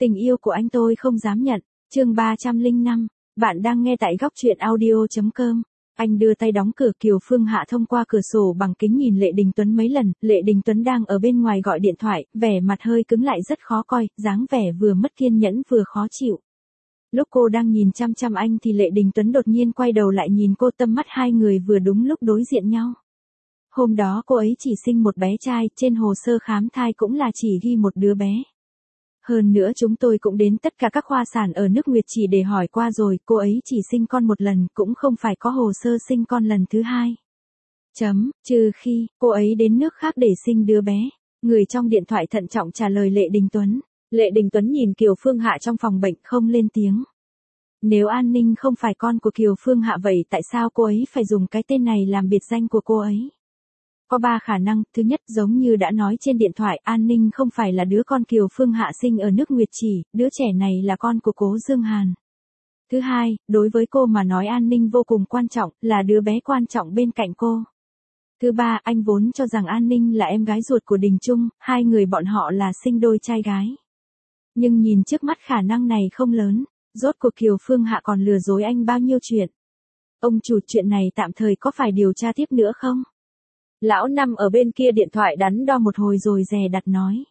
Tình yêu của anh tôi không dám nhận. Chương 305. Bạn đang nghe tại góc truyện audio.com. Anh đưa tay đóng cửa. Kiều Phương Hạ thông qua cửa sổ bằng kính nhìn Lệ Đình Tuấn mấy lần. Lệ Đình Tuấn đang ở bên ngoài gọi điện thoại, vẻ mặt hơi cứng lại rất khó coi, dáng vẻ vừa mất kiên nhẫn vừa khó chịu. Lúc cô đang nhìn chăm chăm anh thì Lệ Đình Tuấn đột nhiên quay đầu lại nhìn cô, tâm mắt hai người vừa đúng lúc đối diện nhau. Hôm đó cô ấy chỉ sinh một bé trai, trên hồ sơ khám thai cũng là chỉ ghi một đứa bé. Hơn nữa chúng tôi cũng đến tất cả các khoa sản ở nước Nguyệt Chỉ để hỏi qua rồi, cô ấy chỉ sinh con một lần, cũng không phải có hồ sơ sinh con lần thứ hai. Trừ khi, cô ấy đến nước khác để sinh đứa bé. Người trong điện thoại thận trọng trả lời Lệ Đình Tuấn. Lệ Đình Tuấn nhìn Kiều Phương Hạ trong phòng bệnh không lên tiếng. Nếu An Ninh không phải con của Kiều Phương Hạ vậy tại sao cô ấy phải dùng cái tên này làm biệt danh của cô ấy? Có 3 khả năng. Thứ nhất, giống như đã nói trên điện thoại, An Ninh không phải là đứa con Kiều Phương Hạ sinh ở nước Nguyệt Chỉ, đứa trẻ này là con của Cố Dương Hàn. Thứ hai, đối với cô mà nói An Ninh vô cùng quan trọng, là đứa bé quan trọng bên cạnh cô. Thứ ba, anh vốn cho rằng An Ninh là em gái ruột của Đình Trung, hai người bọn họ là sinh đôi trai gái. Nhưng nhìn trước mắt khả năng này không lớn, rốt cuộc Kiều Phương Hạ còn lừa dối anh bao nhiêu chuyện. Ông chủ, chuyện này tạm thời có phải điều tra tiếp nữa không? Lão Năm ở bên kia điện thoại đắn đo một hồi rồi dè đặt nói.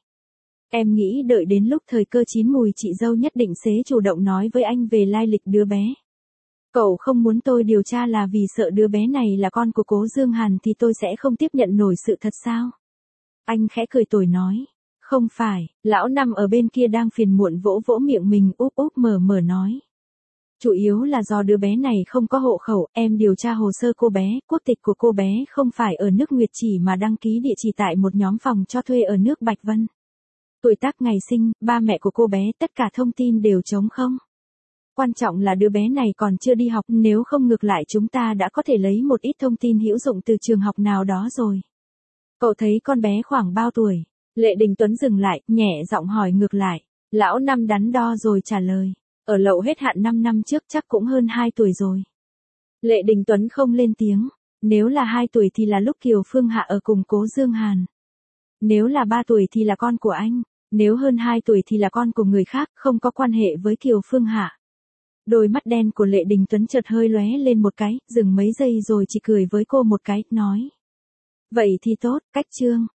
Em nghĩ đợi đến lúc thời cơ chín mùi chị dâu nhất định sẽ chủ động nói với anh về lai lịch đứa bé. Cậu không muốn tôi điều tra là vì sợ đứa bé này là con của Cố Dương Hàn thì tôi sẽ không tiếp nhận nổi sự thật sao? Anh khẽ cười tủi nói. Không phải, lão Năm ở bên kia đang phiền muộn vỗ vỗ miệng mình úp úp mở nói. Chủ yếu là do đứa bé này không có hộ khẩu, em điều tra hồ sơ cô bé, quốc tịch của cô bé không phải ở nước Nguyệt Chỉ mà đăng ký địa chỉ tại một nhóm phòng cho thuê ở nước Bạch Vân. Tuổi tác, ngày sinh, ba mẹ của cô bé, tất cả thông tin đều trống không. Quan trọng là đứa bé này còn chưa đi học, nếu không ngược lại chúng ta đã có thể lấy một ít thông tin hữu dụng từ trường học nào đó rồi. Cậu thấy con bé khoảng bao tuổi? Lệ Đình Tuấn dừng lại, nhẹ giọng hỏi ngược lại. Lão Năm đắn đo rồi trả lời. Ở lậu hết hạn 5 năm trước chắc cũng hơn 2 tuổi rồi. Lệ Đình Tuấn không lên tiếng. Nếu là 2 tuổi thì là lúc Kiều Phương Hạ ở cùng Cố Dương Hàn. Nếu là 3 tuổi thì là con của anh. Nếu hơn 2 tuổi thì là con của người khác, không có quan hệ với Kiều Phương Hạ. Đôi mắt đen của Lệ Đình Tuấn chợt hơi lóe lên một cái, dừng mấy giây rồi chỉ cười với cô một cái, nói. Vậy thì tốt, cách chương.